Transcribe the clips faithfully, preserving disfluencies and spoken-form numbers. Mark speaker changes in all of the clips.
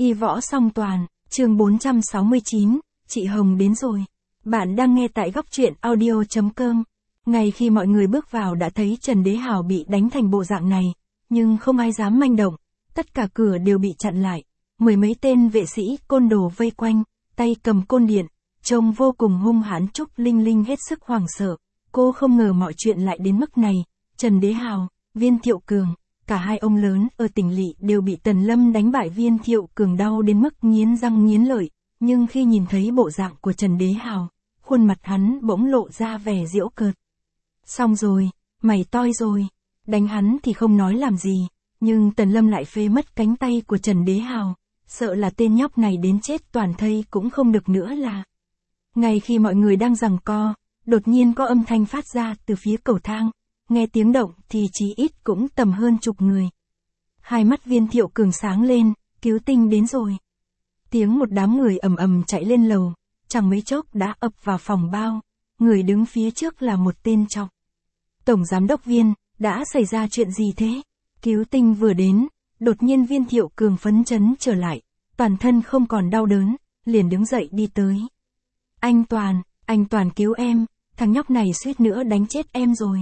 Speaker 1: Y võ song toàn, chương bốn trăm sáu mươi chín, chị Hồng đến rồi. Bạn đang nghe tại góc truyện audio chấm com. Ngay khi mọi người bước vào đã thấy Trần Đế Hào bị đánh thành bộ dạng này, nhưng không ai dám manh động, tất cả cửa đều bị chặn lại. Mười mấy tên vệ sĩ côn đồ vây quanh, tay cầm côn điện, trông vô cùng hung hãn. Trúc Linh Linh hết sức hoảng sợ, cô không ngờ mọi chuyện lại đến mức này. Trần Đế Hào, Viên Thiệu Cường, cả hai ông lớn ở tỉnh lỵ đều bị Tần Lâm đánh bại. Viên Thiệu Cường đau đến mức nghiến răng nghiến lợi, nhưng khi nhìn thấy bộ dạng của Trần Đế Hào, khuôn mặt hắn bỗng lộ ra vẻ giễu cợt. Xong rồi, mày toi rồi. Đánh hắn thì không nói làm gì, nhưng Tần Lâm lại phế mất cánh tay của Trần Đế Hào, sợ là tên nhóc này đến chết toàn thây cũng không được nữa là. Ngay khi mọi người đang giằng co, đột nhiên có âm thanh phát ra từ phía cầu thang, nghe tiếng động thì chí ít cũng tầm hơn chục người. Hai mắt Viên Thiệu Cường sáng lên, cứu tinh đến rồi. Tiếng một đám người ầm ầm chạy lên lầu, chẳng mấy chốc đã ập vào phòng bao, người đứng phía trước là một tên trọc. Tổng giám đốc Viên, đã xảy ra chuyện gì thế? Cứu tinh vừa đến, đột nhiên Viên Thiệu Cường phấn chấn trở lại, toàn thân không còn đau đớn, liền đứng dậy đi tới. Anh Toàn, anh Toàn cứu em, thằng nhóc này suýt nữa đánh chết em rồi.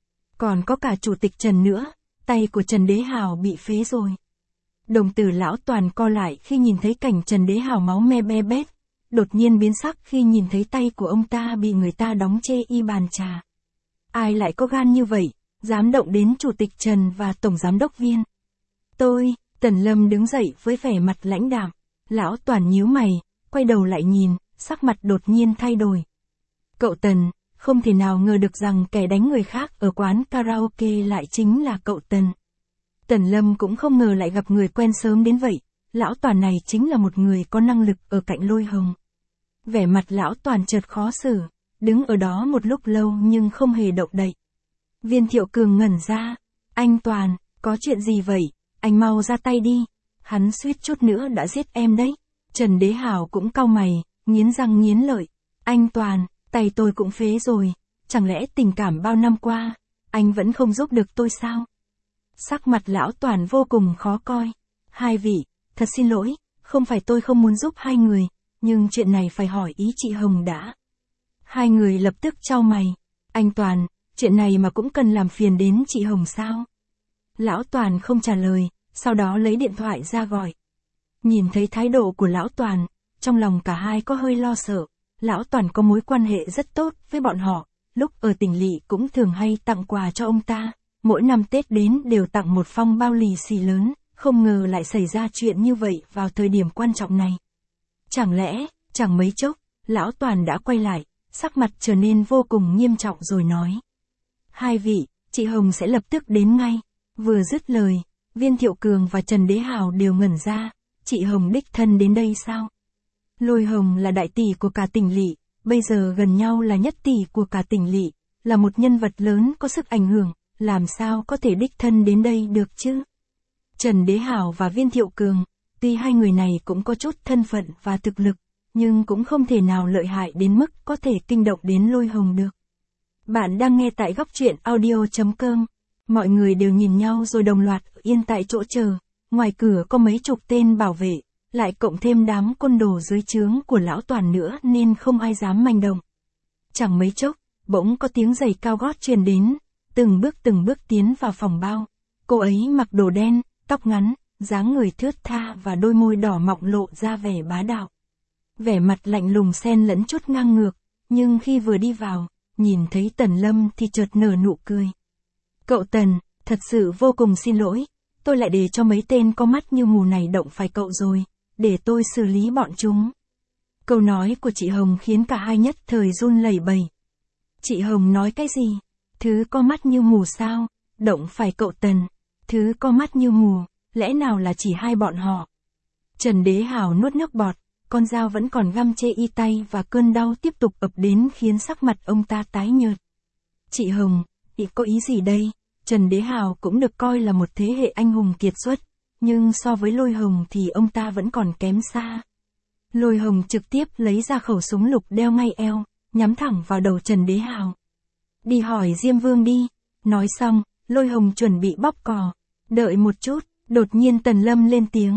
Speaker 1: Còn có cả chủ tịch Trần nữa, tay của Trần Đế Hào bị phế rồi. Đồng tử lão Toàn co lại khi nhìn thấy cảnh Trần Đế Hào máu me be bét, đột nhiên biến sắc khi nhìn thấy tay của ông ta bị người ta đóng chê y bàn trà. Ai lại có gan như vậy, dám động đến chủ tịch Trần và tổng giám đốc Viên? Tôi, Tần Lâm đứng dậy với vẻ mặt lãnh đạm. Lão Toàn nhíu mày, quay đầu lại nhìn, sắc mặt đột nhiên thay đổi. Cậu Tần, không thể nào ngờ được rằng kẻ đánh người khác ở quán karaoke lại chính là cậu Tần. Tần Lâm cũng không ngờ lại gặp người quen sớm đến vậy, lão Toàn này chính là một người có năng lực ở cạnh Lôi Hồng. Vẻ mặt lão Toàn chợt khó xử, đứng ở đó một lúc lâu nhưng không hề động đậy. Viên Thiệu Cường ngẩn ra, anh Toàn, có chuyện gì vậy, anh mau ra tay đi, hắn suýt chút nữa đã giết em đấy. Trần Đế Hào cũng cau mày, nghiến răng nghiến lợi, anh Toàn, tay tôi cũng phế rồi, chẳng lẽ tình cảm bao năm qua, anh vẫn không giúp được tôi sao? Sắc mặt lão Toàn vô cùng khó coi. Hai vị, thật xin lỗi, không phải tôi không muốn giúp hai người, nhưng chuyện này phải hỏi ý chị Hồng đã. Hai người lập tức chau mày. Anh Toàn, chuyện này mà cũng cần làm phiền đến chị Hồng sao? Lão Toàn không trả lời, sau đó lấy điện thoại ra gọi. Nhìn thấy thái độ của lão Toàn, trong lòng cả hai có hơi lo sợ. Lão Toàn có mối quan hệ rất tốt với bọn họ, lúc ở tỉnh lỵ cũng thường hay tặng quà cho ông ta, mỗi năm Tết đến đều tặng một phong bao lì xì lớn, không ngờ lại xảy ra chuyện như vậy vào thời điểm quan trọng này. Chẳng lẽ, chẳng mấy chốc, lão Toàn đã quay lại, sắc mặt trở nên vô cùng nghiêm trọng rồi nói. Hai vị, chị Hồng sẽ lập tức đến ngay. Vừa dứt lời, Viên Thiệu Cường và Trần Đế Hào đều ngẩn ra, chị Hồng đích thân đến đây sao? Lôi Hồng là đại tỷ của cả tỉnh lỵ, bây giờ gần nhau là nhất tỷ của cả tỉnh lỵ, là một nhân vật lớn có sức ảnh hưởng, làm sao có thể đích thân đến đây được chứ? Trần Đế Hào và Viên Thiệu Cường, tuy hai người này cũng có chút thân phận và thực lực, nhưng cũng không thể nào lợi hại đến mức có thể kinh động đến Lôi Hồng được. Bạn đang nghe tại góc truyện audio chấm com. Mọi người đều nhìn nhau rồi đồng loạt yên tại chỗ chờ. Ngoài cửa có mấy chục tên bảo vệ, lại cộng thêm đám côn đồ dưới trướng của lão Toàn nữa nên không ai dám manh động. Chẳng mấy chốc, bỗng có tiếng giày cao gót truyền đến, từng bước từng bước tiến vào phòng bao. Cô ấy mặc đồ đen, tóc ngắn, dáng người thướt tha và đôi môi đỏ mọng lộ ra vẻ bá đạo. Vẻ mặt lạnh lùng xen lẫn chút ngang ngược, nhưng khi vừa đi vào, nhìn thấy Tần Lâm thì chợt nở nụ cười. Cậu Tần, thật sự vô cùng xin lỗi, tôi lại để cho mấy tên có mắt như mù này động phải cậu rồi, để tôi xử lý bọn chúng. Câu nói của chị Hồng khiến cả hai nhất thời run lẩy bẩy. Chị Hồng nói cái gì? Thứ có mắt như mù sao? Động phải cậu Tần. Thứ có mắt như mù, lẽ nào là chỉ hai bọn họ? Trần Đế Hào nuốt nước bọt, con dao vẫn còn găm chê y tay và cơn đau tiếp tục ập đến khiến sắc mặt ông ta tái nhợt. Chị Hồng, chị có ý gì đây? Trần Đế Hào cũng được coi là một thế hệ anh hùng kiệt xuất, nhưng so với Lôi Hồng thì ông ta vẫn còn kém xa. Lôi Hồng trực tiếp lấy ra khẩu súng lục đeo ngay eo, nhắm thẳng vào đầu Trần Đế Hào. Đi hỏi Diêm Vương đi. Nói xong, Lôi Hồng chuẩn bị bóp cò. Đợi một chút, đột nhiên Tần Lâm lên tiếng.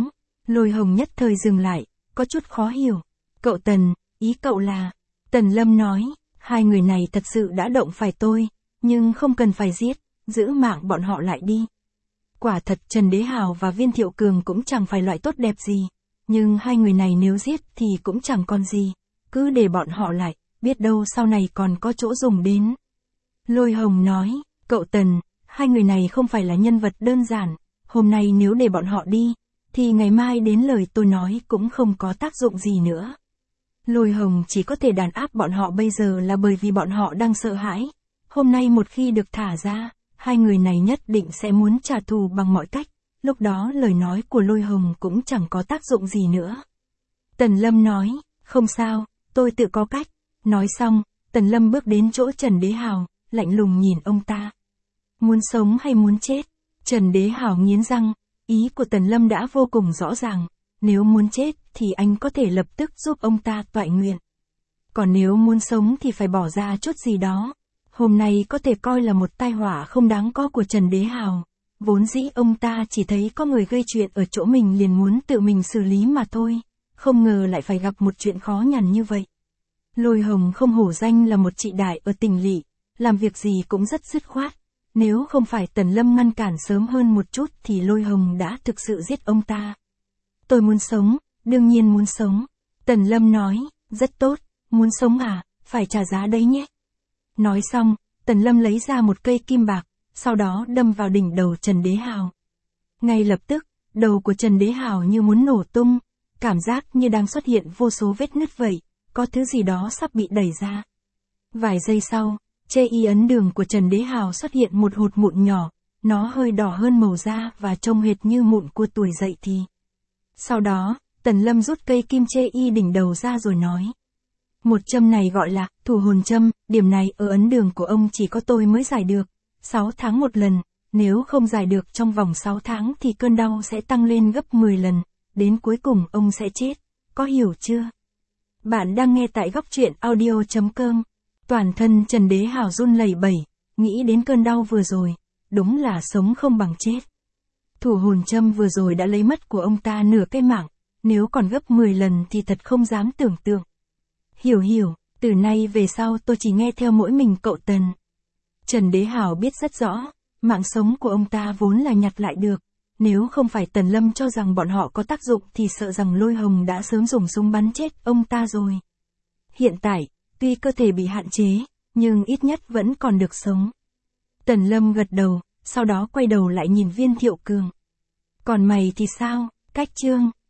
Speaker 1: Lôi Hồng nhất thời dừng lại, có chút khó hiểu. Cậu Tần, ý cậu là... Tần Lâm nói, hai người này thật sự đã động phải tôi, nhưng không cần phải giết, giữ mạng bọn họ lại đi. Quả thật Trần Đế Hào và Viên Thiệu Cường cũng chẳng phải loại tốt đẹp gì, nhưng hai người này nếu giết thì cũng chẳng còn gì, cứ để bọn họ lại, biết đâu sau này còn có chỗ dùng đến. Lôi Hồng nói, cậu Tần, hai người này không phải là nhân vật đơn giản, hôm nay nếu để bọn họ đi, thì ngày mai đến lời tôi nói cũng không có tác dụng gì nữa. Lôi Hồng chỉ có thể đàn áp bọn họ bây giờ là bởi vì bọn họ đang sợ hãi. Hôm nay một khi được thả ra, hai người này nhất định sẽ muốn trả thù bằng mọi cách, lúc đó lời nói của Lôi Hồng cũng chẳng có tác dụng gì nữa. Tần Lâm nói, không sao, tôi tự có cách. Nói xong, Tần Lâm bước đến chỗ Trần Đế Hào, lạnh lùng nhìn ông ta. Muốn sống hay muốn chết? Trần Đế Hào nghiến răng, ý của Tần Lâm đã vô cùng rõ ràng, nếu muốn chết thì anh có thể lập tức giúp ông ta toại nguyện. Còn nếu muốn sống thì phải bỏ ra chút gì đó. Hôm nay có thể coi là một tai họa không đáng có của Trần Đế Hào. Vốn dĩ ông ta chỉ thấy có người gây chuyện ở chỗ mình liền muốn tự mình xử lý mà thôi, không ngờ lại phải gặp một chuyện khó nhằn như vậy. Lôi Hồng không hổ danh là một chị đại ở Tỉnh Lỵ, làm việc gì cũng rất dứt khoát. Nếu không phải Tần Lâm ngăn cản sớm hơn một chút thì Lôi Hồng đã thực sự giết ông ta. Tôi muốn sống, đương nhiên muốn sống. Tần Lâm nói, rất tốt, muốn sống à, phải trả giá đấy nhé. Nói xong, Tần Lâm lấy ra một cây kim bạc, sau đó đâm vào đỉnh đầu Trần Đế Hào. Ngay lập tức, đầu của Trần Đế Hào như muốn nổ tung, cảm giác như đang xuất hiện vô số vết nứt vậy, có thứ gì đó sắp bị đẩy ra. Vài giây sau, chê y ấn đường của Trần Đế Hào xuất hiện một hột mụn nhỏ, nó hơi đỏ hơn màu da và trông hệt như mụn của tuổi dậy thì. Sau đó, Tần Lâm rút cây kim chê y đỉnh đầu ra rồi nói. Một châm này gọi là thủ hồn châm, điểm này ở ấn đường của ông chỉ có tôi mới giải được, sáu tháng một lần, nếu không giải được trong vòng sáu tháng thì cơn đau sẽ tăng lên gấp mười lần, đến cuối cùng ông sẽ chết, có hiểu chưa? Bạn đang nghe tại góc truyện audio chấm com. Toàn thân Trần Đế Hào run lẩy bẩy, nghĩ đến cơn đau vừa rồi, đúng là sống không bằng chết. Thủ hồn châm vừa rồi đã lấy mất của ông ta nửa cái mạng, nếu còn gấp mười lần thì thật không dám tưởng tượng. Hiểu hiểu, từ nay về sau tôi chỉ nghe theo mỗi mình cậu Tần. Trần Đế Hào biết rất rõ, mạng sống của ông ta vốn là nhặt lại được, nếu không phải Tần Lâm cho rằng bọn họ có tác dụng thì sợ rằng Lôi Hồng đã sớm dùng súng bắn chết ông ta rồi. Hiện tại, tuy cơ thể bị hạn chế, nhưng ít nhất vẫn còn được sống. Tần Lâm gật đầu, sau đó quay đầu lại nhìn Viên Thiệu Cường. Còn mày thì sao, Cách Trương?